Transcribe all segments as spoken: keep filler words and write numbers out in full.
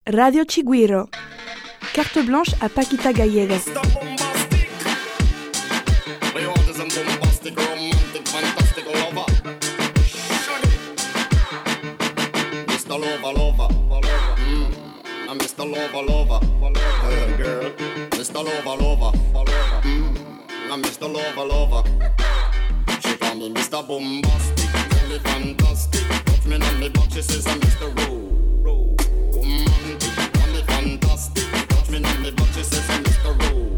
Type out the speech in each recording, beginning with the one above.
Radio Chigüiro. Carte blanche à Paquita Gallegos. Lover, lover, mm. I'm Mister Lover, lover, hey, girl. Mister Lover, lover, mm. I'm Mister Lover, lover. She call me Mister Bombastic, really fantastic. Touch me on me back, she says I'm Mister Ro, romantic. Call me fantastic, touch me on me back, she says I'm Mister Ro,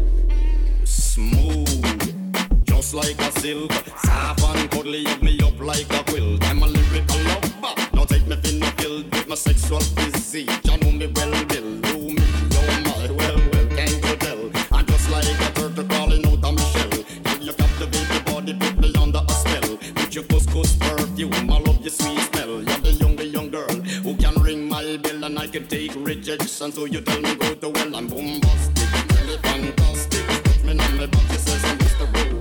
smooth, just like a silk. Soft and cuddly, hug me up like a quilt. I'm a lyrical lover. Now take me in the field with my sexual physique. You know me well, Bill. Do me, oh my, well, well, can't you tell? I'm just like a turtle crawling out of my shell. Girl, you captivate the body, put me under a spell. With your couscous perfume, I love your sweet smell. You're the young, the young girl who can ring my bell and I can take rejection. So you tell me go to well, I'm bombastic, really fantastic. Touch me on my back, she says I'm Mister Ro.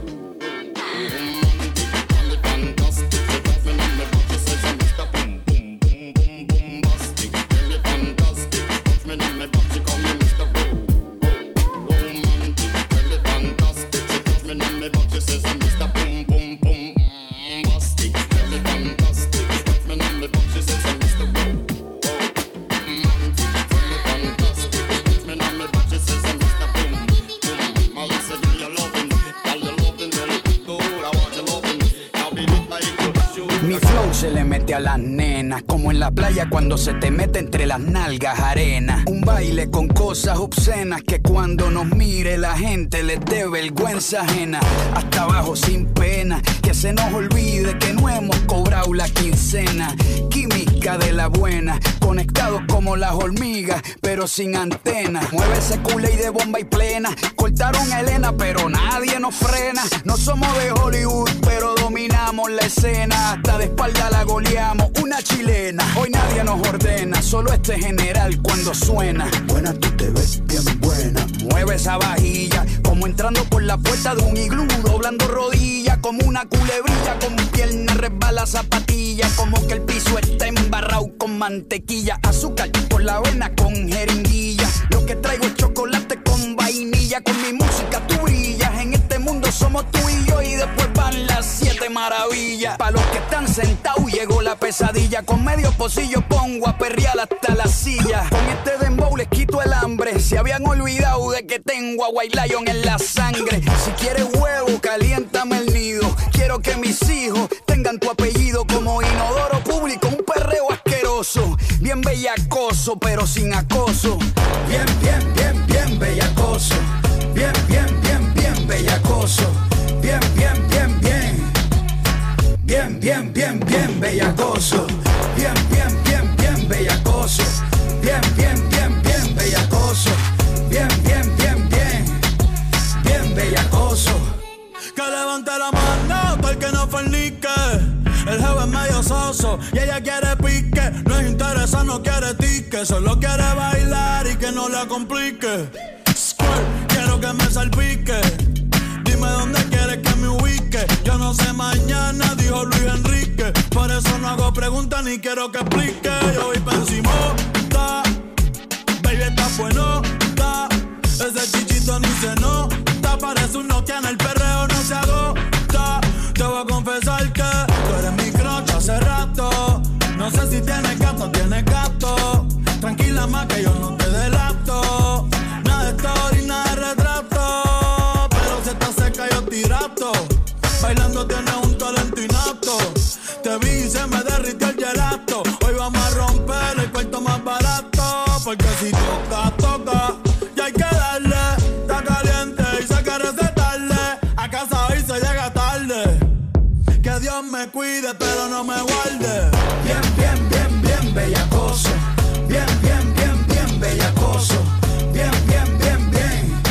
Se le mete a las nenas, como en la playa cuando se te mete entre las nalgas arena. Un baile con cosas obscenas que cuando nos mire la gente les dé vergüenza ajena. Hasta abajo sin pena, que se nos olvide que no hemos cobrado la quincena. Química de la buena, conectados como las hormigas, pero sin antena. Mueve ese culé y de bomba y plena. Cortaron a Elena, pero nadie nos frena. No somos de Hollywood, pero dominamos la escena. Hasta de espalda la goleamos, una chilena. Hoy nadie nos ordena, solo este general cuando suena. Buena, tú te ves bien buena. Mueve esa vajilla, como entrando por la puerta de un iglú. Doblando rodillas, como una culebrilla. Con pierna resbala zapatilla, como que el piso está embarrado con mantequilla. Azúcar por la avena con jeringuilla. Lo que traigo es chocolate con vainilla. Con mi música tú brillas. En este mundo somos tú y yo. Y después van las siete maravillas. Pa' los que están sentados llegó la pesadilla. Con medio pocillo pongo a perrear hasta la silla. Con este dembow les quito el hambre. Se habían olvidado de que tengo a White Lion en la sangre. Si quieres huevo, caliéntame el nido. Quiero que mis hijos tengan tu apellido. Como inodoro público, un perreo asqueroso. Bien bellacoso, pero sin acoso. Bien, bien, bien, bien bellacoso. Bien, bien, bien, bien bellacoso. Bien, bien, bien, bien. Bien, bien, bien, bien bellacoso. Bien, bien, bien, bien bellacoso. Bien, bien, bien, bien bellacoso. Bien, bien, bien, bien. Bien bellacoso. Que levante la mano todo el que no fornique. El jefe es medio soso y ella quiere pique. No es interesa, no quiere tique. Solo quiere bailar y que no la complique. Squirt, quiero que me salpique. Dime dónde quieres que me ubique. Yo no sé mañana, dijo Luis Enrique. Por eso no hago preguntas ni quiero que explique. Yo voy pa' encima, ta. Baby, está bueno, ta. Ese chichito ni se nota. Parece un Nokia en el perreo, no se agota. Te voy a confesar que tú eres mi crush hace rato. No sé si tienes gato, tienes gato. Tranquila más que yo no te delato. Nada de story, nada de retrato. Pero si estás seca yo tirato. Bailando tienes un talento inapto. Te vi y se me derritió el gelato. Hoy vamos a romper el cuarto más barato. Porque si toca, toca. Y hay que darle. Está caliente y se quiere recetarle. A casa hoy se llega tarde. Que Dios me cuide pero no me guarde. Bien, bien, bien, bien bellacoso. Bien, bien, bien, bien bellacoso. Bien, bien, bien, bien.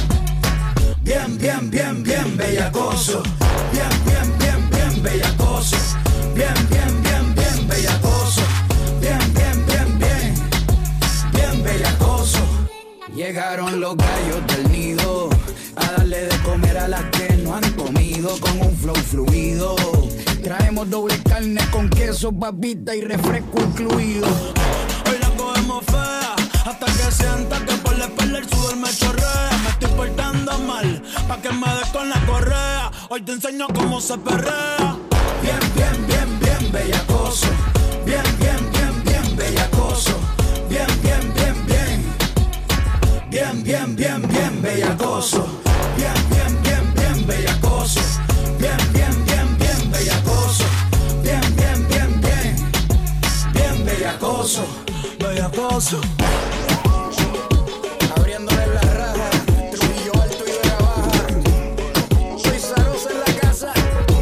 Bien, bien, bien, bien bellacoso. Bien, bien, bien, bien bellacoso. Bien, bien, bien, bien bellacoso. Bien, bien, bien, bien. Bien bellacoso. Llegaron los gallos del nido a darle de comer a las que no han comido con un flow fluido. Traemos doble carne con queso, papita y refresco incluido. Hoy la cogemos fea hasta que se sienta que por la espalda el sudor me chorrea. Me estoy portando mal, pa' que me des con la correa. Hoy te enseño cómo se perrea. Bien, bien, bien, bien, bellacoso. Bien, bien, bien, bien, bellacoso. Bien, bien, bien, bien. Bien, bien, bien, bien, bellacoso. Bien, bien, bien, bien, bellacoso. Bien, bien, bien, bien, bellacoso. Bien, bien, bien, bien. Bien, bellacoso. Bellacoso. Abriéndole la raja, Trujillo Alto y Vega Baja. Soy Zarosa en la casa,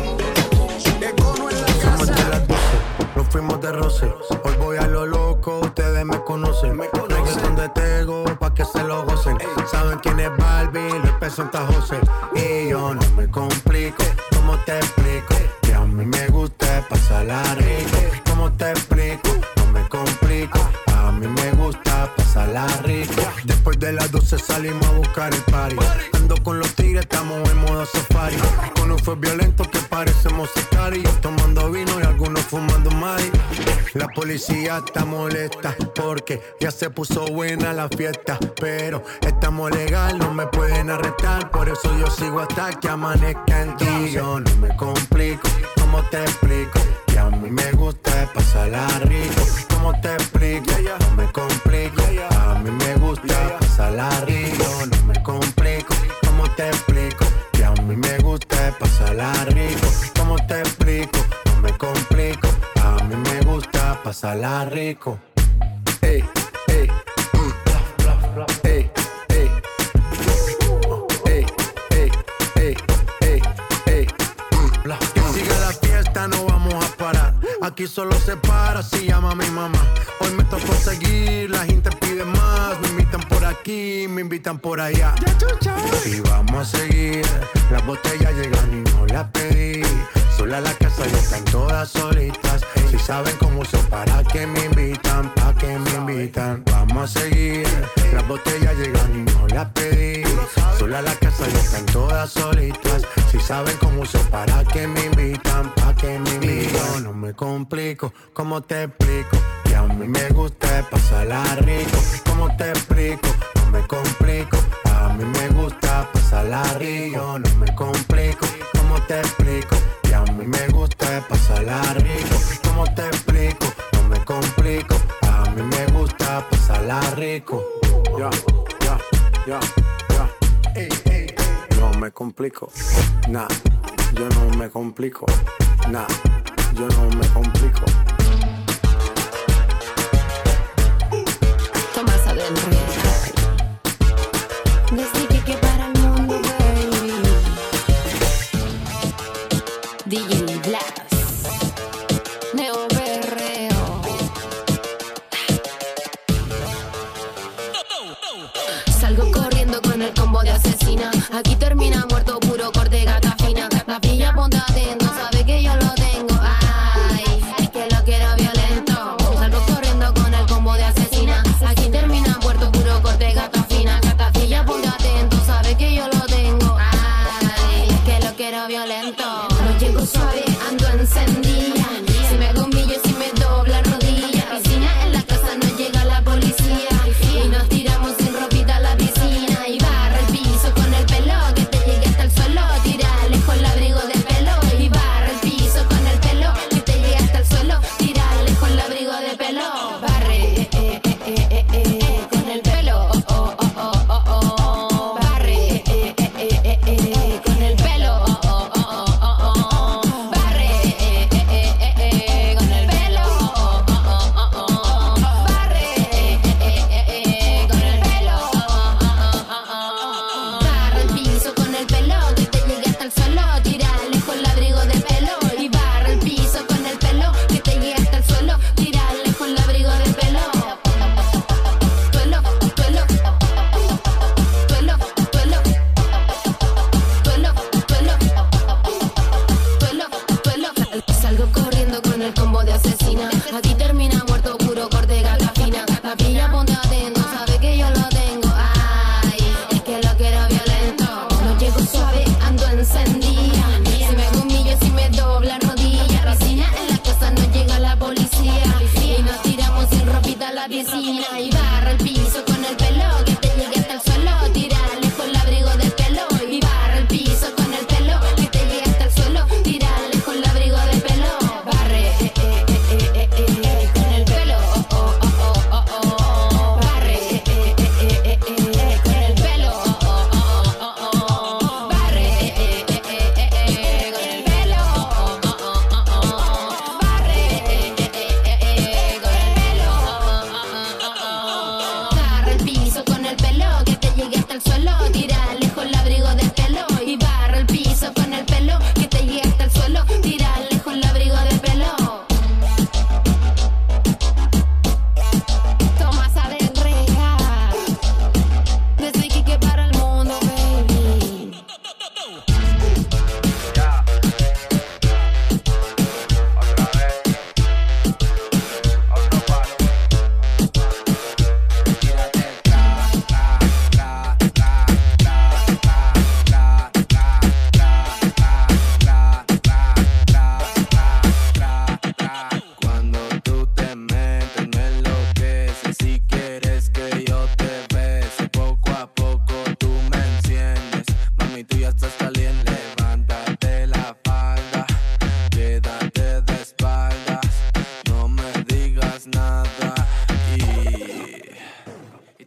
Econo en la casa. Somos de las doce, nos fuimos de roce. Hoy voy a lo loco, ustedes me conocen. Me conocen de Tego, pa' que se lo gocen. Saben quién es Barbie, lo presenta José. Y yo no me complico, ¿cómo te explico? Que a mí me gusta pasarla rico. ¿Cómo te explico? No me complico. A mí me gusta pasarla rico. Después de las doce salimos a buscar el party. Ando con los tigres, estamos en modo safari. Con un fue violento que parecemos sicarios. Tomando vino y algunos fumando mari. La policía está molesta porque ya se puso buena la fiesta. Pero estamos legal, no me pueden arrestar. Por eso yo sigo hasta que amanezca en ti. Yo no me complico, ¿cómo te explico? Que a mí me gusta pasarla rico. ¿Cómo te explico? No me complico. A mí me gusta pasarla rico. No me complico. ¿Cómo te explico? Que a mí me gusta pasarla rico. ¿Cómo te explico? No me complico. A mí me gusta pasarla rico. Ey, ey, mm, bla, bla, bla. Ey, ey, ey, ey, ey, ey, ey, mm, bla. Que siga la fiesta, no vamos a parar. Aquí solo se para si llama mi mamá. Hoy me tocó seguir, la gente pide más. Me invitan por aquí, me invitan por allá. Y vamos a seguir, las botellas llegan y no las pedí. Sola la casa y están todas solitas. Si saben cómo son, para que me invitan, pa' que me invitan. Vamos a seguir, las botellas llegan y no las pedí. Sola la casa y están todas solitas. Si saben cómo son, para que me invitan, pa' que me invitan. Yo no me complico, ¿cómo te explico? Que a mí me gusta pasarla rico. ¿Cómo te explico? No me complico. A mí me gusta pasarla rico. No me complico, ¿cómo te explico? Que a mí me gusta pasarla rico. ¿Cómo te explico? No me complico. A mí me gusta pasarla rico. Ya, ya, ya, ya. Ey, ey. No me complico. Nah, yo no me complico. Nah, yo no me complico. Tomás adentro. Desde que que para el mundo, baby. D J Blas, Neo Berreo. Salgo corriendo con el combo de asesina. Aquí termina muerto, puro corte gata fina. La pilla ponta atento, sabe que yo lo tengo. Ay, es que lo quiero violento. Salgo corriendo con el combo de asesina. Aquí termina muerto, puro corte gata fina. Gata filla ponta atento, sabe que yo lo tengo. Ay, es que lo quiero violento. No llego suave, ando encendida. Si me hago un millo, si me dobla rodilla. Piscina en la casa, no llega la policía. Y nos tiramos sin ropita a la piscina. Y barra el piso con el pelo que te llegue hasta el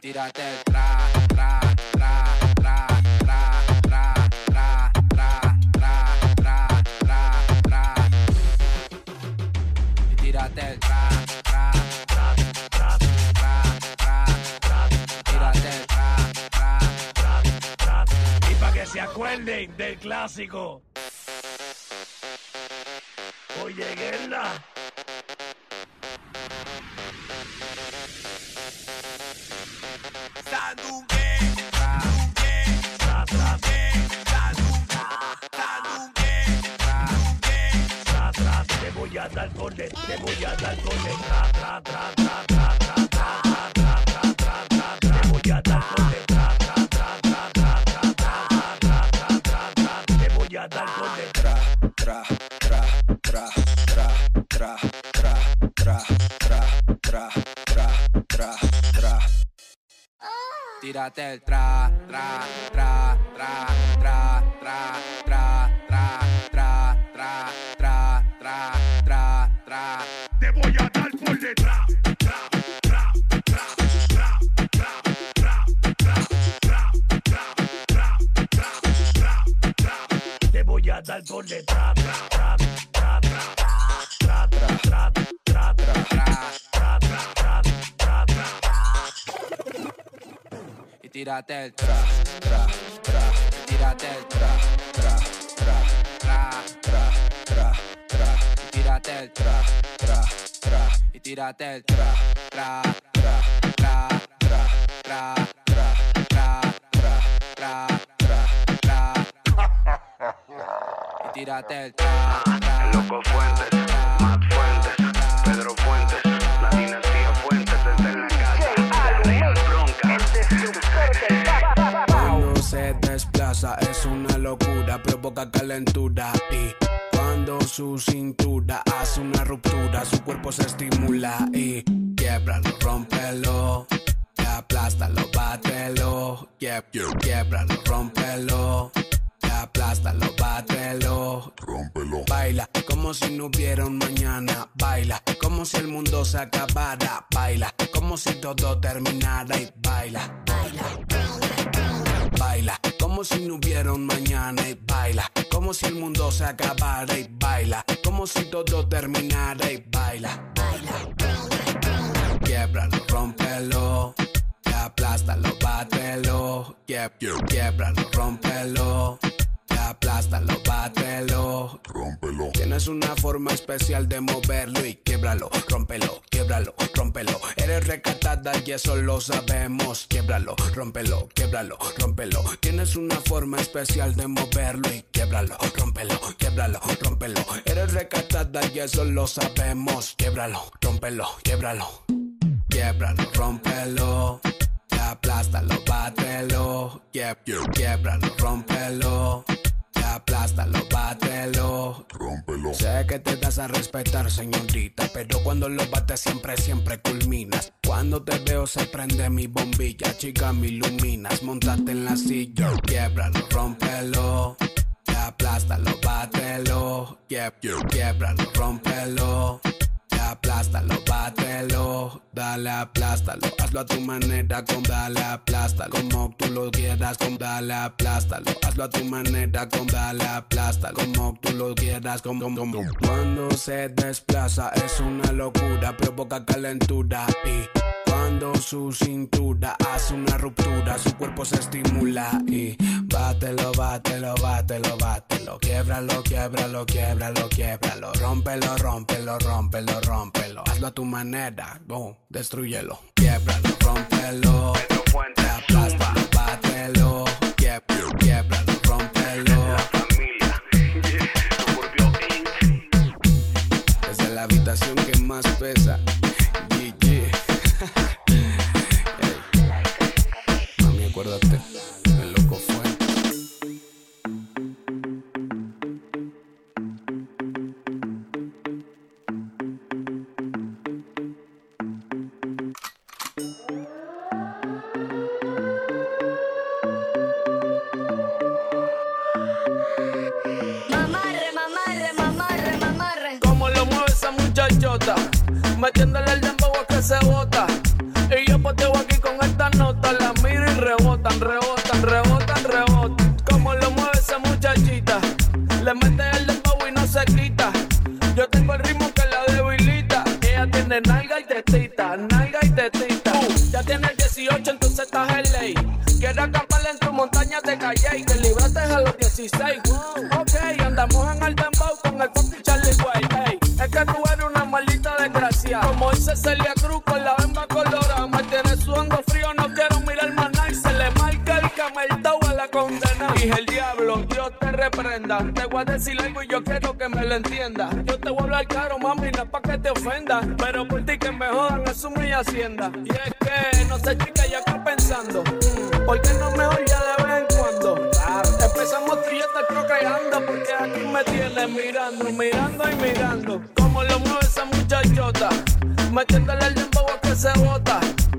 tírate el tra, tra, tra, tra, tra, tra, tra, tra, tra, tra, tra, tra. Y tírate el tra, tra, tra, tra, tra, tra, tra. Tírate el tra, tra, tra, tra. Y pa' que se acuerden del clásico. Oye, Guerra. Te voy a dar con el, te voy a dar con el tra tra tra tra tra tra tra tra tra tra tra. Te voy a dar con el tra tra tra tra tra tra tra tra tra tra. Te voy a dar con el tra tra tra tra tra tra tra tra tra tra tra tra tra. Tírate el tra tra tra tra tra tra tra tra tra tra tra tra tra tra. Te voy a dar por detrás. Tra tra tra tra tra tra tra tra tra tra tra tra. Te voy a dar por detrás. Tra tra tra tra tra tra tra tra tra tra tra tra tra. Y tírate el tra tra tra. Tírate el tra tra tra tra tra tra tra. Y tírate el tra tra tra. Y tírate el tra tra tra tra tra tra tra tra tra tra tra tra. Y tírate el tra tra. El Loco Fuentes, Matt Fuentes, Pedro Fuentes, la dinastía Fuentes está en la casa. La Real Bronca. Cuando se desplaza es una locura, provoca calentura y cuando su cintura hace una ruptura, su cuerpo se estimula y quiebralo, rómpelo, aplástalo, bátelo, quiebralo, rómpelo, aplástalo, bátelo, rómpelo. Baila como si no hubiera un mañana, baila como si el mundo se acabara, baila como si todo terminara y baila, baila, baila como si no hubiera un mañana y baila como si el mundo se acabara y baila como si todo terminara y baila, baila, quiebralo, rómpelo, aplástalo, bátelo, quiebralo, rómpelo, aplástalo, bátelo, rómpelo. Tienes una forma especial de moverlo y quiebralo, rómpelo, quiebralo, rómpelo. Eres recatada y eso lo sabemos. Quiebralo, rómpelo, quiebralo, rómpelo. Tienes una forma especial de moverlo y quiebralo, rómpelo, quiebralo, rómpelo. Eres recatada y eso lo sabemos. Quiebralo, rómpelo, quiebralo. Quiebralo, rómpelo, aplástalo, bátelo, quiebralo, rómpelo, aplástalo, bátelo, rómpelo. Sé que te das a respetar, señorita, pero cuando lo bates siempre, siempre culminas. Cuando te veo se prende mi bombilla, chica, me iluminas. Montate en la silla, quiebralo, rómpelo, aplástalo, bátelo, quiebralo, rómpelo, aplástalo, bátelo, dale, aplástalo, hazlo a tu manera, con dale, aplástalo, como tú lo quieras, con dale, aplástalo, hazlo a tu manera, con dale, aplástalo, como tú lo quieras, con, con, con. Cuando se desplaza es una locura, provoca calentura y cuando su cintura hace una ruptura, su cuerpo se estimula y bátelo, bátelo, bátelo, bátelo, quiebralo, quiebralo, quiebralo, quiebralo, rómpelo, rómpelo, rómpelo, rómpelo, hazlo a tu manera, boom, destrúyelo, quiebralo, rómpelo, aplástalo, bátelo, quiebralo, quiebralo, rómpelo. La familia, yeah, Suburbio incorporated. Desde la habitación que más pesa, G G. Hey. Mami, acuérdate, el Loco Fuentes. Mamarre, mamarre, mamarre, mamarre. Como lo mueve esa muchachota, metiéndole el dembow a que se bota. Y yo poteo aquí con esta nota. nota, la miro y rebotan, rebotan, rebotan, rebotan. Como lo mueve esa muchachita, le mete el dembow y no se quita. Yo tengo el ritmo que la debilita. Ella tiene nalga y tetita, nalga y tetita. Uh, ya tienes dieciocho, entonces estás en ley. Quieres acampar en tu montaña, te callé y te libraste a los dieciséis. Wow. Ok, andamos en el dembow con el fucking Charlie Way. Hey, es que tú eres una maldita desgracia. Como dice Celia Cruz con la bemba colorada. Me tienes sudando frío, no quiero mirar más nada. Y se le marca el cameltao a la condena. Dije el diablo, Dios te reprenda. Te voy a decir algo y yo quiero que me lo entienda. Yo te voy a hablar claro, mami, no es pa' que te ofenda. Pero por ti que me jodan, eso es mi hacienda. Y es que, no sé chica, ya estoy pensando. Mm, ¿por qué no mejor ya de vez en cuando? Claro. Empezamos tú y yo te procreando. Porque aquí me tienes mirando, mirando y mirando. Como lo mueve esa muchachota, metiéndole el dembow a que se bota.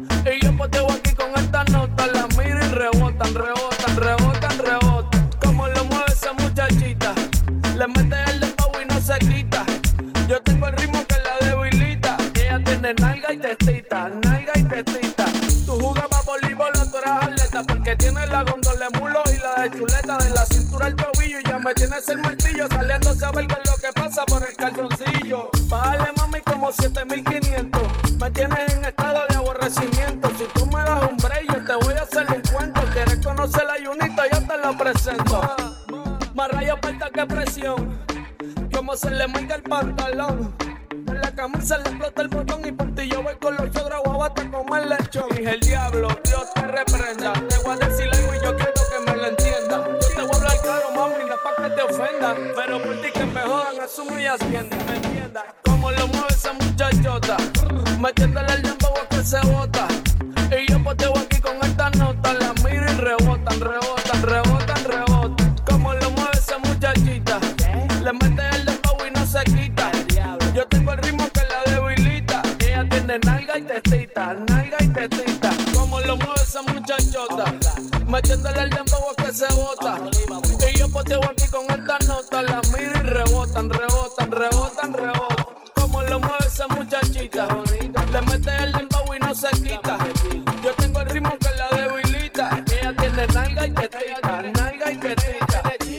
Y yo poteo aquí con esta nota. La miro y rebotan, rebotan, rebotan, rebotan. Como lo mueve esa muchachita, le mete el dembow y no se quita. Yo tengo el ritmo que la debilita. Ella tiene nalga y tetita, nalga y tetita. Tú jugabas voleibol o tú eras atleta. Porque tienes la gondola de mulo y la de chuleta. De la cintura al tobillo y ya me tienes el martillo. Saliendo a saber qué es lo que pasa por el calzoncillo. Bájale mami como siete mil quinientos. Me tienes en estado de aborrecimiento. Si tú me das un break yo te voy a hacer un cuento. Quieres conocer la Junita, yo te lo presento. Más rayos falta que presión. Como se le marca el pantalón. En la camisa le explota el botón. Y por ti yo voy con los chodros guabata como el lechón. Dije el diablo, Dios te reprenda. Te voy a decir algo y yo quiero que me lo entienda. Yo te voy a hablar claro, mami, no es pa' que te ofenda. Pero por ti que me jodan, asumo y hacienda, ¿me entiendas? Como lo mueve esa muchachota, metiéndole el dembow a que se bota. Y yo poteo aquí con esta nota. La miro y rebotan, rebotan, rebotan, rebotan. Como lo mueve esa muchachita, le mete el dembow y no se quita. Yo tengo el ritmo que la debilita. Ella tiene nalga y tetita, nalga y tetita. Como lo mueve esa muchachota, metiéndole el dembow a que se bota. Y yo poteo aquí con esta nota. La miro y rebotan, rebotan, rebotan, rebotan. Como lo mueve esa muchachita, le mete el dembow y no se quita. Yo tengo el ritmo que la debilita. Ella tiene nalga y tetita, nalga y tetita.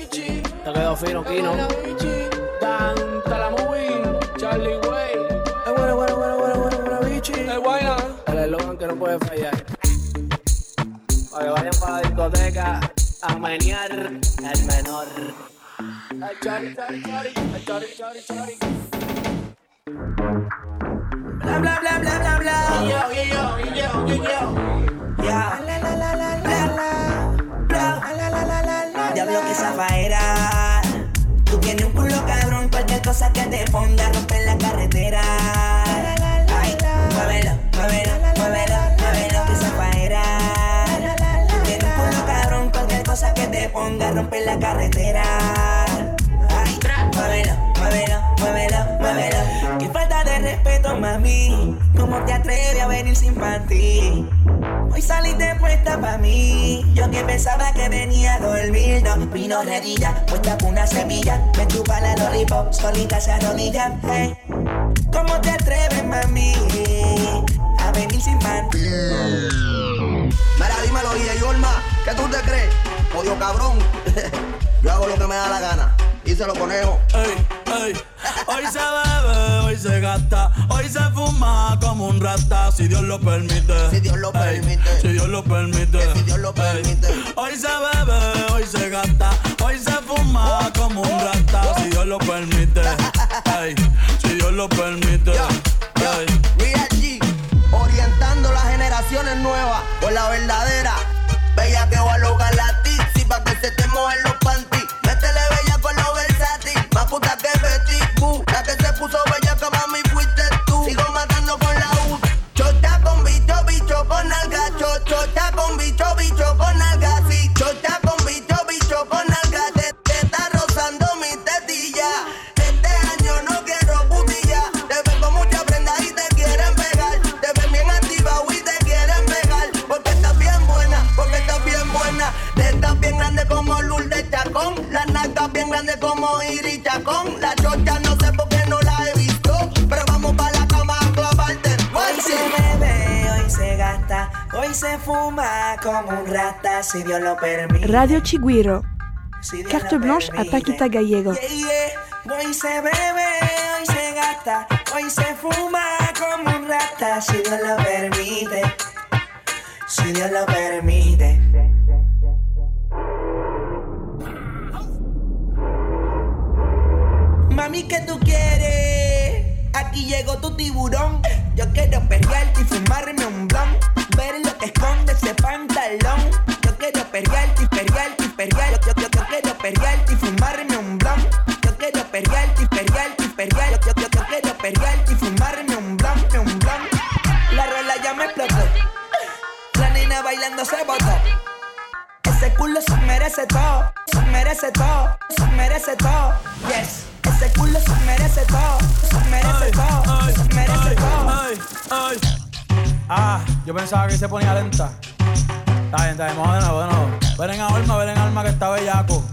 Te quedó fino, Kino. Dan, te la movie, Charlie Way. Es bueno, bueno, bueno, bueno, bueno, bueno, bichi. Es buena. El eslogan que no puede fallar. Para que vayan para la discoteca a menear el menor. El chari, chari, chari, el chari, chari, chari. Bla, bla, bla, bla, bla, bla. Yo, yo, yo, yo, yo. Ya. La, la, la, la, la, la. Bla. La, la, la, la, la. Diablo que zafaera. Tú tienes un culo cabrón. Cualquier cosa que te ponga romper la carretera. Ay, muévelo, muévelo, muévelo, muévelo que zafaera. Tú tienes un culo cabrón. Cualquier cosa que te ponga romper la carretera. Ay, muévelo, muévelo, muévelo, muévelo. Qué falta de respeto, mami. ¿Cómo te atreves a venir sin panty? Hoy saliste puesta pa' mí. Yo que pensaba que venía a dormir. No, vino redilla, puesta con una semilla. Me chupa la lollipop, solita se arrodilla. Hey. ¿Cómo te atreves, mami, a venir sin panty? Mira, dímelo, D J Olma, ¿qué tú te crees? Odio cabrón. Yo hago lo que me da la gana. Y se lo conejo. Ey, ey. Hoy se bebe, hoy se gasta, hoy se fuma como un rata, si Dios lo permite. Si Dios lo ey, permite. Si Dios lo permite. Que si Dios lo permite. Ey. Hoy se bebe, hoy se gasta, hoy se fuma como un rata, si Dios lo permite. Ey, si Dios lo permite. Yo, yo, Ey. Real G, orientando las generaciones nuevas por la verdadera. Bella que va a lograr la tizi pa' que se te mojen los panty. Métele bella con los versátil, más puta que Betty Boo. La que se puso bella que mami fuiste tú. Sigo matando con la U. Chota con bicho, bicho con alga. Chota con bicho, bicho con alga. Sí, chota con bicho, bicho con alga. Te, te está rozando mi tetilla. Este año no quiero putilla. Te ven con mucha prenda y te quieren pegar. Te ven bien activado y te quieren pegar. Porque estás bien buena, porque estás bien buena. Te estás bien grande como Lourdes Chacón. Las nalgas bien grandes como Iris Chacón. La chocha no sé por qué no la he visto, pero vamos pa' la cama a clavarte. Hoy se bebe, hoy se gasta, hoy se fuma como un rata si Dios lo permite. Radio Chigüiro. Si Dios Carte lo blanche à permite. Paquita Gallego. Yeah, yeah. Hoy se bebe, hoy se gasta, hoy se fuma como un rata si Dios lo permite. Si Dios lo permite. Mami, ¿qué tú quieres? Aquí llegó tu tiburón. Yo quiero perrearte y fumarme un blon. Ver lo que esconde ese pantalón. Yo quiero perrearte y perrearte y perrearte. Yo, yo, yo quiero perrearte y fumarme un blon. Yo quiero perrearte y perrearte y perrearte. Yo, yo, yo quiero perrearte y fumarme un blon, un blon. La rola ya me explotó. La nena bailando se botó. Ese culo se merece todo, se merece todo, se merece todo. Yes. Ese culo se merece todo, se merece todo, se merece todo. Ay, ay. Ah, yo pensaba que se ponía lenta. Está bien, está bien, vamos de nuevo, de nuevo. Ven en alma, ven en alma que está bellaco.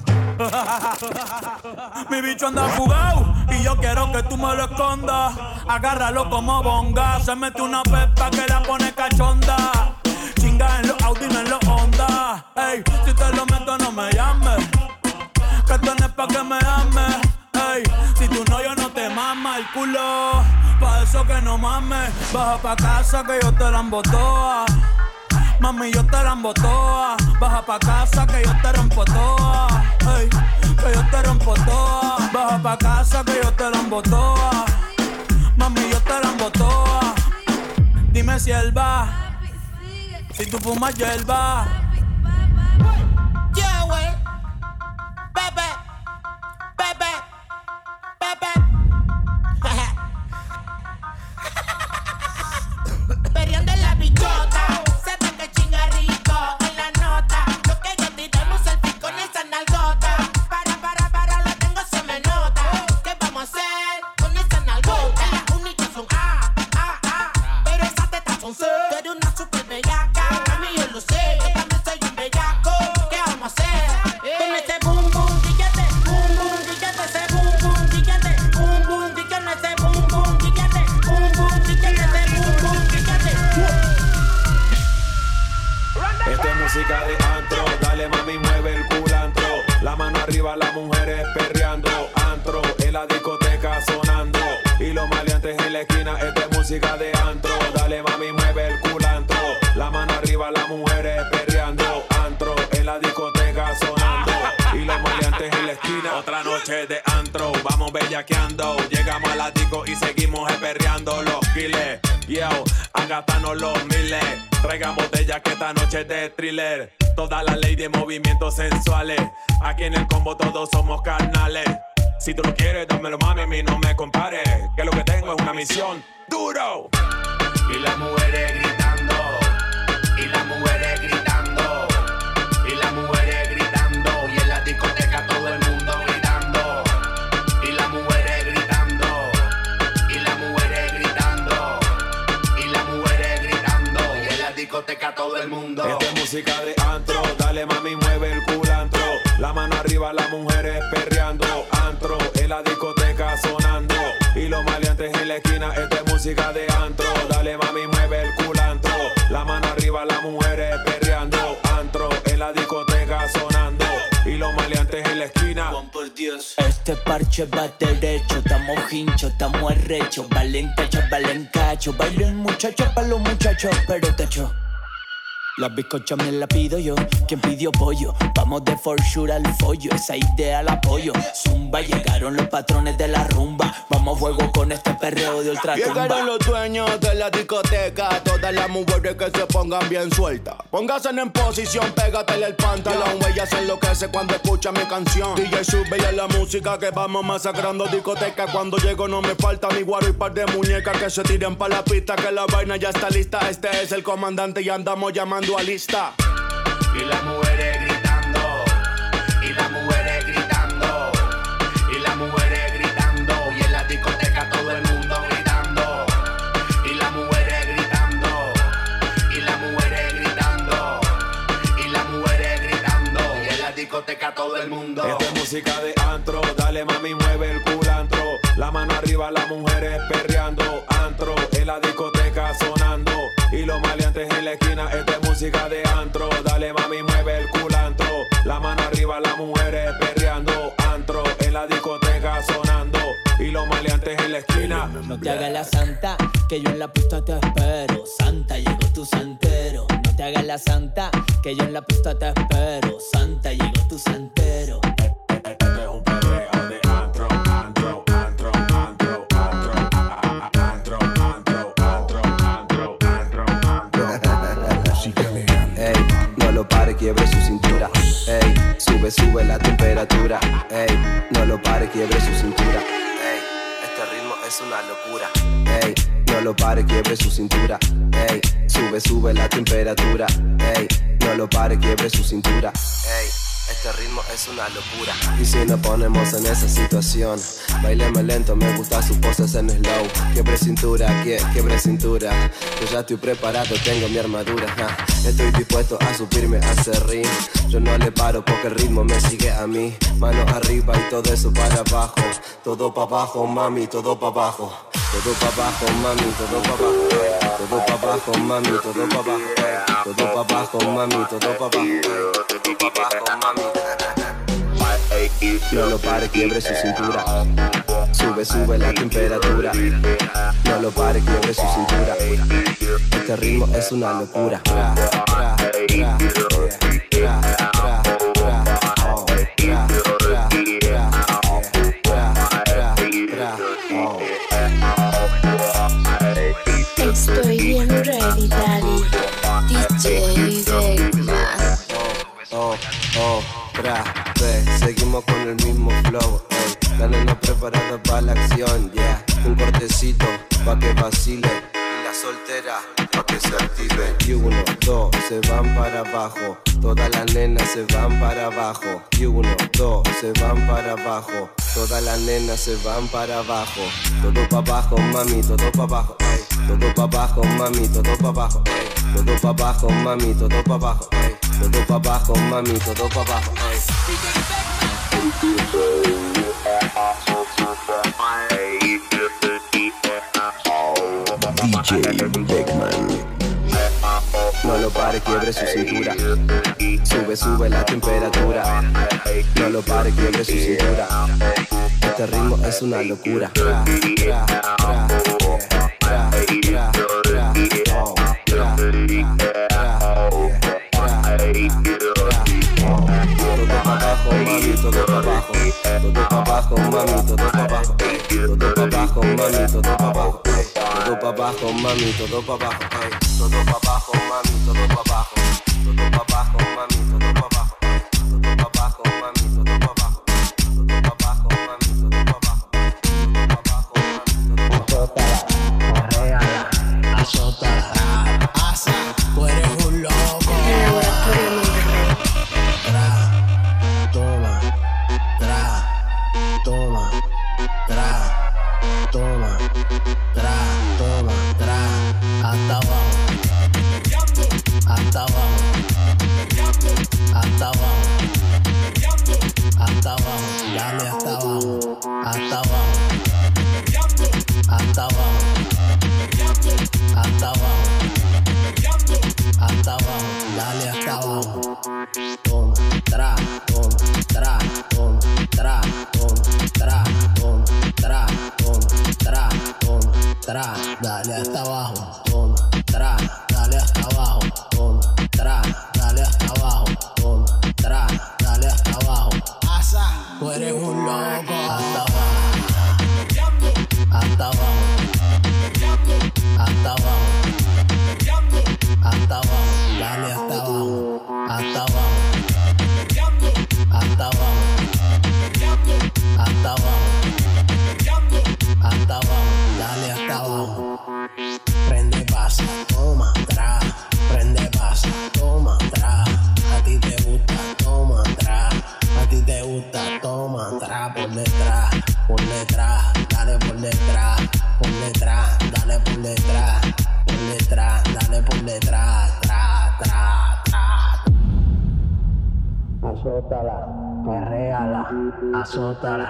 Mi bicho anda fugado y yo quiero que tú me lo escondas. Agárralo como bonga. Se mete una pepa que la pone cachonda. Chinga en los Audi, no en los Honda. Ey, si te lo meto no me llames, que esto no es pa' que me ames. Ey, si tú no, yo no te mama el culo. Pa' eso que no mames. Baja pa' casa que yo te la embotoa. Mami, yo te la embotoa. Baja pa' casa que yo te rompo toa. Ey, que yo te rompo toa. Baja pa' casa que yo te la embotoa. Mami, yo te la embotoa. Dime si él va, si tú fumas hierba. Yeah, wey. Bebe, bebe, bebe. Perreando en la bichota. Se ve que chinga rico en la nota. Lo que yo tiramos selfie con esa nalgota. Para, para, para, lo tengo, se me nota. ¿Qué vamos a hacer con esa nalgota? Las únicas son A, A, A. Pero esas tetas son C. Tú eres una super bellaca. Mami, yo lo sé. Yo también soy un bellaco. ¿Qué vamos a hacer? Con ese boom, boom, guillete. Boom, boom, guillete. Ese boom, boom, guillete. Boom, boom, guillete. Ese boom, boom, guillete. Boom, boom, guillete. Ese boom, boom, guillete. Esta es música de antro, dale mami mueve el culantro. La mano arriba, las mujeres perreando. Antro, en la discoteca sonando. Y los maleantes en la esquina, esta es música de antro. Dale mami mueve el culantro. La mano arriba, las mujeres perreando. Antro, en la discoteca sonando. Y los maleantes en la esquina. Otra noche de antro, vamos bellaqueando. Llegamos a la disco y seguimos perreando. Los piles, yo, agastanos los miles. Traigan botella que esta noche es de thriller. Toda la ley de movimientos sensuales. Aquí en el combo todos somos carnales. Si tú lo quieres, dámelo mami, a mí no me compares. Que lo que tengo es una misión duro. Y las mujeres gritando, y las mujeres gritando, y las mujeres gritando, y en la discoteca todo el mundo gritando. Y las mujeres gritando, y las mujeres gritando, y las mujeres gritando, y en la discoteca todo el mundo. Esta es música de antro, dale mami mueve el culantro. La mano arriba, las mujeres perreando. Antro, en la discoteca sonando. Y los maleantes en la esquina, esta es música de antro. Dale mami mueve el culantro. La mano arriba, las mujeres perreando. Antro, en la discoteca sonando. Y los maleantes en la esquina. Por Dios. Este parche va derecho, estamos hinchos, estamos arrechos. Valen cacho, valen cacho. Bailen muchachos para los muchachos, pero techo. La bizcocha me la pido yo, quien pidió pollo. Vamos de for sure al follo, esa idea la apoyo. Zumba, llegaron los patrones de la rumba. Vamos fuego con este perreo de ultratumba. Llegaron los dueños de la discoteca. Todas las mujeres que se pongan bien sueltas. Pónganse en posición, pégatele el pantalón. Ella se enloquece cuando escucha mi canción. D J sube ya la música que vamos masacrando discoteca. Cuando llego no me falta mi guaro y par de muñecas que se tiren pa' la pista. Que la vaina ya está lista. Este es el comandante y andamos llamando a lista. Y las mujeres gritando, y las mujeres gritando, y las mujeres gritando, y en la discoteca todo el mundo gritando. Y las mujeres gritando, y las mujeres gritando, y las mujeres gritando, y en la discoteca todo todo el mundo. Esta es música de antro, dale mami mueve el culantro. La mano arriba, las mujeres perreando. Antro, en la discoteca sonando. Y los maleantes en la esquina, esta es música de antro. Dale mami mueve el culantro. La mano arriba, las mujeres perreando. Antro, en la discoteca sonando. Y los maleantes en la esquina. No te hagas la santa, que yo en la pista te espero. Santa, llegó tu santero. No te hagas la santa, que yo en la pista te espero. Santa, llegó tu santero. Este es un perreo de antro, antro, antro, antro, antro, antro, antro, antro, antro, antro. Ey, no lo pare, quiebre su cintura. Ey, sube, sube la temperatura. Ey, no lo pare, quiebre su cintura. Ey, este ritmo es una locura. Ey, no lo pare, quiebre su cintura. Ey, sube, sube la temperatura. Ey, no lo pare, quiebre su cintura. Ey, este ritmo es una locura. Y si nos ponemos en esa situación, bailemos lento, me gusta su poses en slow. Quiebre cintura, quie, quiebre cintura. Yo ya estoy preparado, tengo mi armadura. Ja. Estoy dispuesto a subirme a ese ring. Yo no le paro porque el ritmo me sigue a mí. Manos arriba y todo eso para abajo. Todo para abajo, mami, todo para abajo. Todo pa' abajo, mami, todo pa' abajo. Todo pa' abajo, mami, todo pa' abajo. Todo pa' abajo, mami, todo pa' abajo. Todo pa' abajo, mami. No lo pare, quiebre su cintura. Sube, sube la temperatura. No lo pare, quiebre su cintura. Este ritmo es una locura. Ra, ra, ra, ra, ra, ra, oh, ra, ra, ra, ra, ra, ra, oh. Estoy bien ready, daddy. D J Vegmas. Oh, oh, tra, ve, seguimos con el mismo flow, ey. La nena preparada para la acción, yeah. Un cortecito pa' que vacile. Y la soltera pa' que se active. Y uno, dos, se van para abajo. Todas las nenas se van para abajo. Y uno, dos, se van para abajo. Todas las nenas se van para abajo. Todo pa' abajo, mami, todo pa' abajo, ey. Todo pa' abajo, mami, todo pa' abajo, ey. Todo pa' abajo, mami, todo pa' abajo, ey. Todo pa' abajo, mami, todo pa' abajo, ey. D J Vegman. No lo pare, quiebre su cintura. Sube, sube la temperatura. No lo pare, quiebre su cintura. Este ritmo es una locura. Ra, ra, ra, ra, ra, ra, oh, ra, ra, todo pa' abajo, mami, todo pa' abajo. Todo pa' abajo, mami, todo pa' abajo. Todo pa' abajo, mami, todo pa' abajo. Todo pa' abajo, mami, todo pa' abajo. Todo pa' abajo, mami, todo pa' abajo. Todo pa' abajo, mami, todo pa' abajo. Todo pa' abajo, mami, todo pa' abajo. Todo pa' abajo, mami, todo pa' abajo. Todo pa' abajo, mami, todo pa' abajo. Arréala, azótala, asa, tú eres un loco. Tra, toma, tra, toma, tra, toma, tra, toma, tra, hasta abajo, hasta abajo, hasta abajo, hasta abajo, dale hasta abajo, hasta abajo, hasta abajo, hasta abajo, hasta abajo, dale hasta abajo. Toma, tra, toma, tra, toma, tra, toma, tra, toma, tra, toma, tra, toma, tra, dale hasta abajo. Toma, tra, dale hasta abajo. Toma, tra, dale hasta abajo. Toma, tra, dale hasta abajo. Asa, tú eres un loco. Hasta abajo, hasta abajo, hasta abajo, hasta abajo, dale hasta abajo, hasta abajo, hasta abajo, hasta abajo, hasta abajo, dale hasta abajo. Prende azótala, perréala, azótala,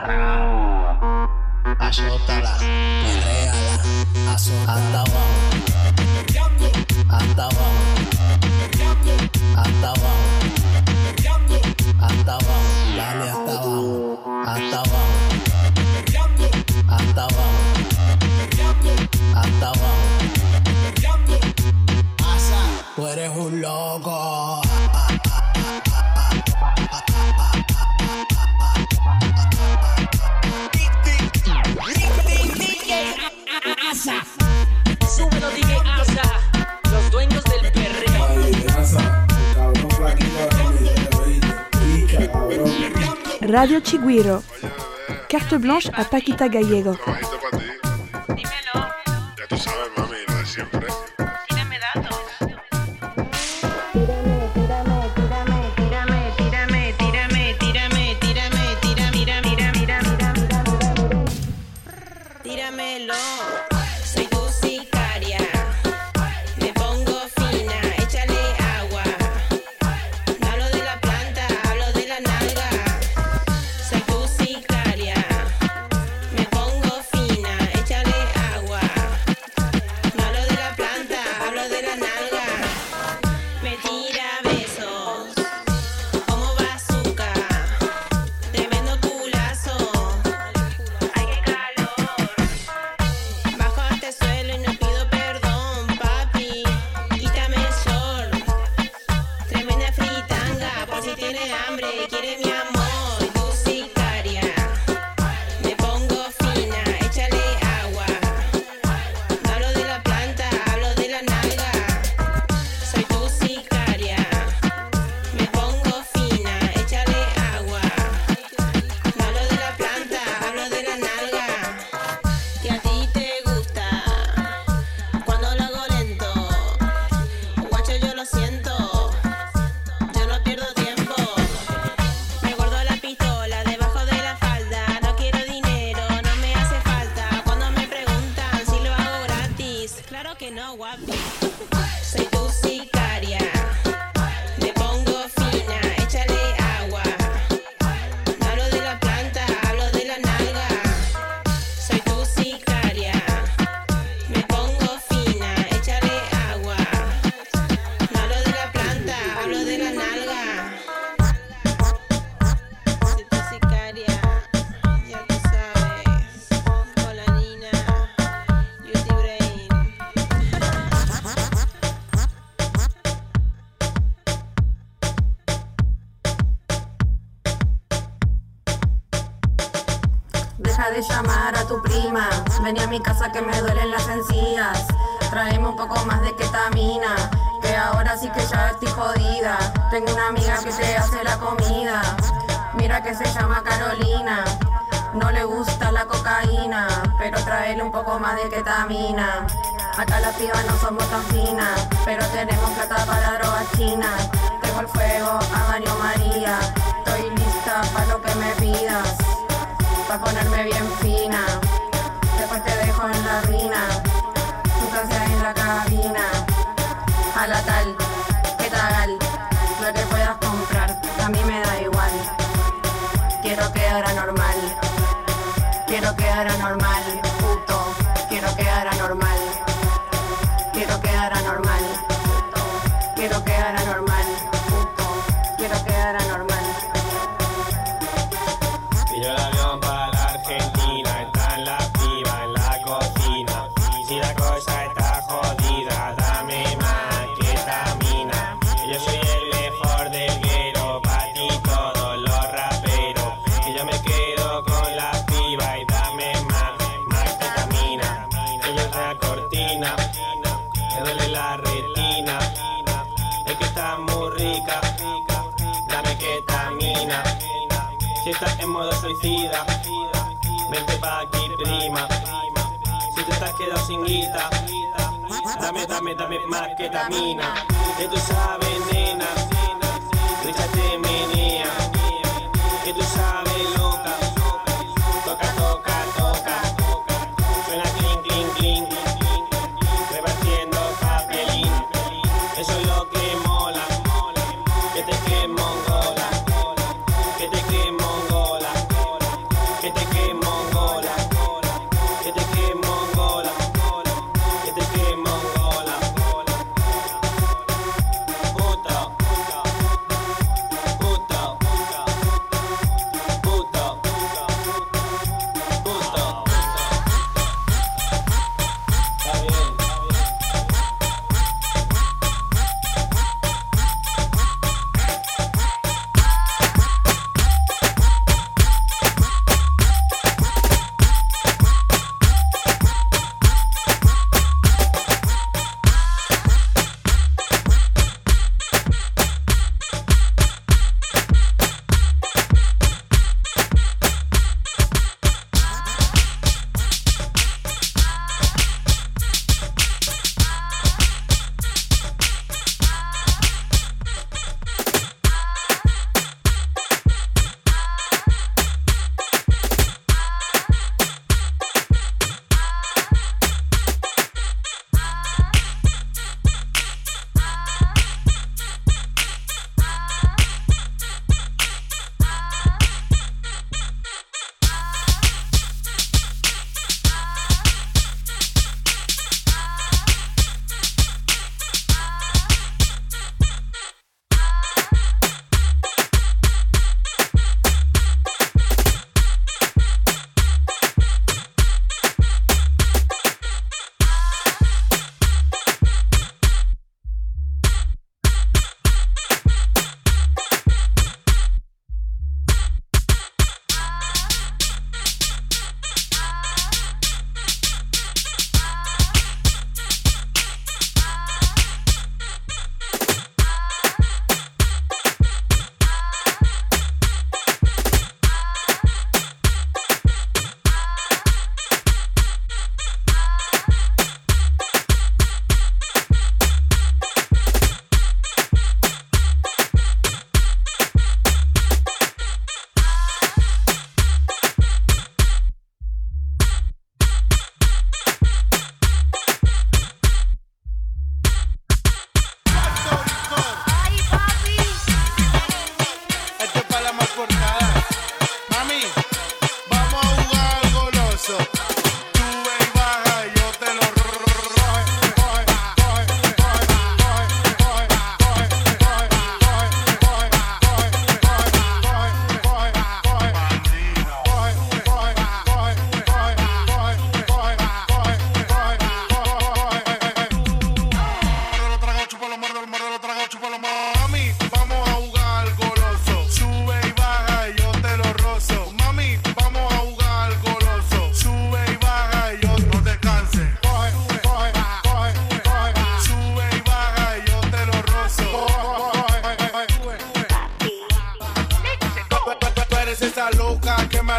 azótala, perréala, azótala, hasta abajo, hasta abajo, hasta abajo, hasta abajo, dale hasta abajo, hasta abajo, hasta abajo, hasta abajo, tú eres un loco. Súbelo D J Asa, los dueños del perreo. Radio Chigüiro. Carte blanche a Paquita Gallego. Ya tú sabes, mami, lo de siempre. Tírame datos. Tíramelo, soy tu sicaria. Me pongo fina, échale agua. No hablo de la planta, hablo de la nalga. Soy tu sicaria. Me pongo fina, échale agua. No hablo de la planta, hablo de la nalga. Me tira besos como bazooka. Tremendo culazo. Ay, qué calor. Bajo hasta el suelo y no pido perdón, papi. Quítame el short. Tremenda fritanga, por si tiene hambre y quiere mi amor. Tu sicaria. Me pongo fina, échale agua. No hablo de la planta, hablo de la nalga. Soy tu sicaria. Me pongo fina, échale agua. No hablo de la planta, hablo de la nalga. Que a ti te gusta cuando lo hago lento. Guacho, yo lo siento. Yo no pierdo tiempo. Me guardo la pistola debajo de la falda. No quiero dinero, no me hace falta. Cuando me preguntan si lo hago gratis, claro que no, guapi. Soy tu sicaria. Me pongo fina, échale agua. No hablo de la planta, hablo de la nalga. Soy tu sicaria. Me pongo fina, échale agua. No hablo de la planta, hablo de la nalga. Soy tu sicaria, ya tú sabes. Con la Nina, Beauty Brain. Deja de llamar a tu prima. Vení a mi casa que me duelen las encías. Traeme un poco más de ketamina, que ahora sí que ya estoy jodida. Tengo una amiga que te hace la comida. Mira que se llama Carolina. No le gusta la cocaína, pero tráele un poco más de ketamina. Acá las pibas no somos tan finas, pero tenemos plata para drogas chinas. Tengo el fuego a Mario María. Estoy lista para lo que me pidas, pa' ponerme bien fina. Después te dejo en la ruina, tu casa en la cabina. A la tal, que tagal, lo que puedas comprar, a mí me da igual. Quiero quedar anormal, quiero quedar anormal, puto. Quiero quedar anormal, quiero quedar anormal, puto. Quiero quedar anormal, puto. Quiero quedar anormal. Y yo la veo para la Argentina, están las pibas en la cocina. Si la cosa está jodida, dame más ketamina. Yo soy el mejor del guero, pa' ti todos los raperos. Y yo me quedo con las pibas y dame más, más ketamina. Ella es la cortina, me duele la retina. Es que está muy rica, dame ketamina. Si estás en modo suicida, vente pa' aquí, prima. Si te estás quedado sin guita, dame, dame, dame más ketamina. Que tú sabes, nena, rica te menea. Que tú sabes, loca, toca, toca, toca. Suena clink, clink, clink, repartiendo papelín. Eso es lo que mola, que te quemo gola.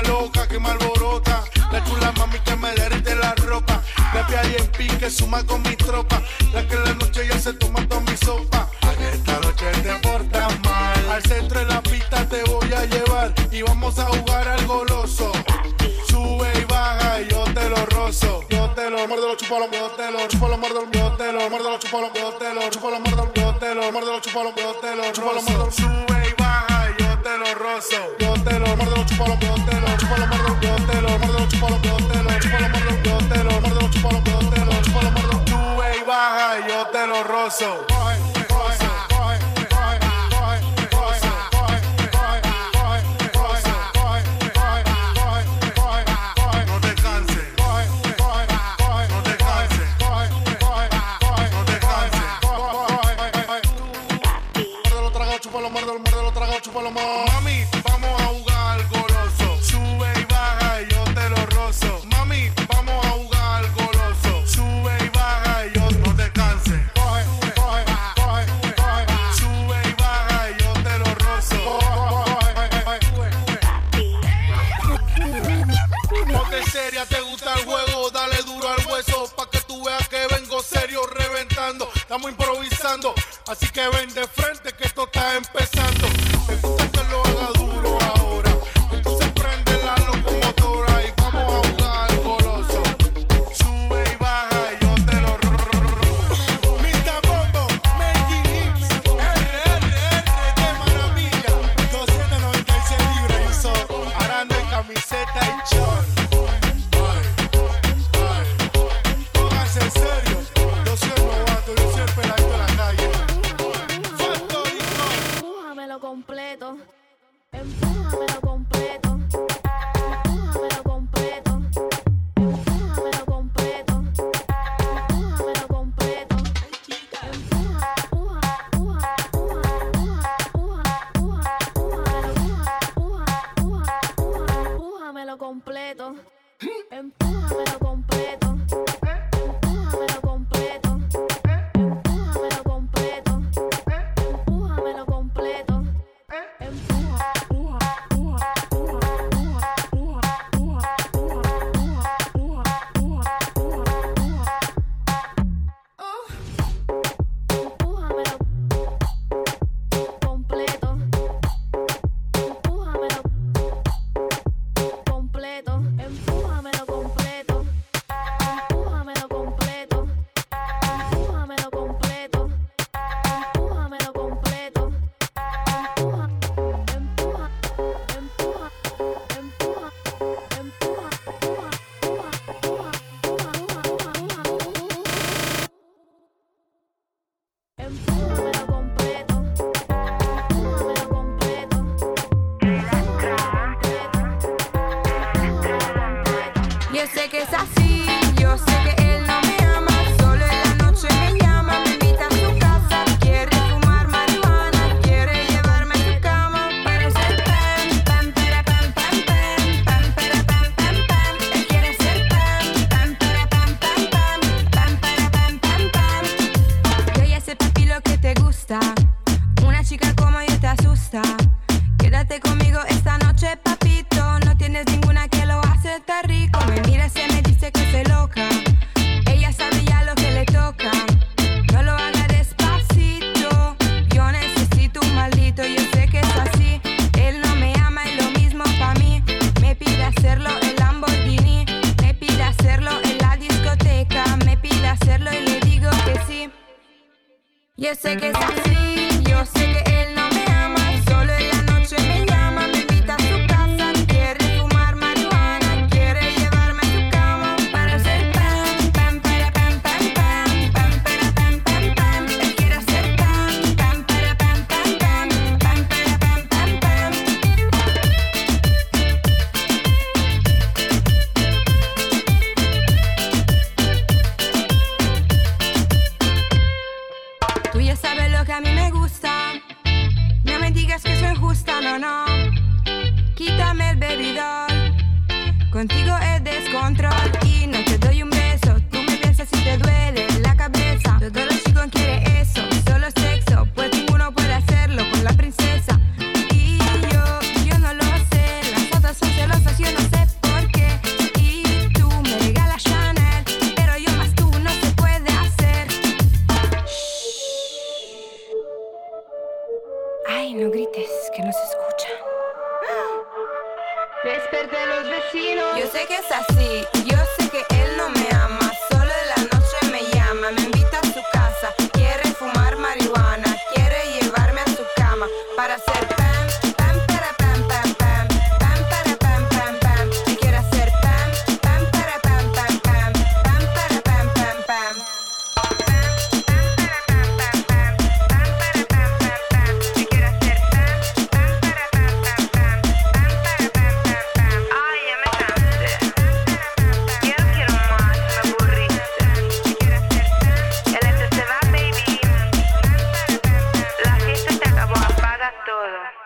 una loca que me alborota. La chula mami que me derrite la ropa. La P I en pique suma con mi tropa. La que en la noche ya se toma toda mi sopa. A que esta noche te portas mal. Al centro de la pista te voy a llevar. Y vamos a jugar al goloso. Sube y baja y yo te lo rozo. Yo te lo muerdo, lo chupo, lo yo te lo chupo, lo muerdo, yo te lo muerdo, lo chupo, lo yo te lo chupo, lo muerdo, yo te lo muerdo, lo chupo, lo yo te lo chupo, lo muerdo. Sube y baja y yo te lo rozo. Yo te lo muerdo, lo chupo, lo yo te lo chupo, lo muerdo, yo te lo muerdo, lo chupo, lo yo te lo chupo, lo muerdo, yo te lo muerdo, lo chupo, lo yo te lo chupo, lo muerdo. Sube y baja y yo te lo rozo. Mami, vamos a jugar al goloso. Sube y baja y yo te lo rozo. Mami, vamos a jugar al goloso. Sube y baja y yo no te canses. Coge, coge, coge, coge. Sube y baja y yo te lo rozo. Ponte seria, te gusta el juego, dale duro al hueso pa' que tú veas que vengo serio reventando. Estamos improvisando, así que ven de frente que esto está empezando. Me gusta que lo haga duro ahora. Entonces prende la locomotora y vamos a jugar al goloso. Sube y baja y yo te lo rrrr. mister Bombo, making hits. R R R, qué maravilla. doscientos noventa y seis libras y uso arando en camiseta y short. Pónganse en serio. Yo soy el novato, yo soy el peladito de la calle. Empújamelo completo, empújamelo completo, empújamelo completo, empújamelo completo, empújamelo completo, empuja, empuja, empuja, empuja, empújamelo completo, empújamelo completo, empújamelo completo, empújamelo completo. Empújamelo completo. Empuja, empuja, empuja, empuja, empuja, empuja, empuja, empuja, empuja, empuja, empuja. Empújamelo completo. Empújamelo completo. Empújamelo completo. Empújamelo completo. Empújamelo completo. Empújamelo completo. Empuja, empuja, empuja, empuja, empuja, empuja, empuja, empújamelo completo. Empújamelo completo. Yo sé que es así, yo sé que él no me ama. Solo en la noche me llama, me invita a su casa. Quiere fumar marihuana, quiere llevarme a su cama. Para ser pam, pam, para pam, pam, pam, pam, para pam, pam, pam. Él quiere ser pam, pam, para pam, pam, pam, pam, para pam, pam, pam. Yo ya sé, papi, lo que te gusta. Una chica como yo te asusta. Quédate conmigo esta noche, papito. No tienes ninguna que lo hace tan rico. Me mira, se me dice que soy loca. Ella sabe ya lo que le toca. No lo haga despacito. Yo necesito un maldito. Yo sé que es así. Él no me ama y lo mismo pa' mí. Me pide hacerlo en Lamborghini. Me pide hacerlo en la discoteca. Me pide hacerlo y le digo que sí. Yo sé que es así. Yo sé que él no me ama. Solo en la noche me llama. Me invita a su casa. Quiere fumar marihuana. Quiere llevarme a su cama. Para ser pam, pam, para pam, pam, pam, pam, para pam, pam, pam. Él quiere hacer pam, pam, para pam, pam, pam, pam, para pam, pam, pam. Tú ya sabes lo que a mí me gusta. No me digas que soy justa, no, no. Quítame el bebidor. Contigo es descontrol. Y no te doy un beso. Tú me piensas si te duele la cabeza. Todos los chicos quieren eso, solo sexo. Pues ninguno puede hacerlo con la princesa. Y yo, yo no lo sé. Las otras son celosas, yo no Es que no se escucha. Desperté los vecinos. Yo sé que es así, yo sé que él no me ama. Solo en la noche me llama, me invita a su casa. Quiere fumar marihuana, quiere llevarme a su cama para hacer pam, pam, para pam, pam, pam, pam, para pam, pam, pam. Me quiere hacer pam, pam, para pam, pam, pam, pam, para pam, pam, pam. Todo.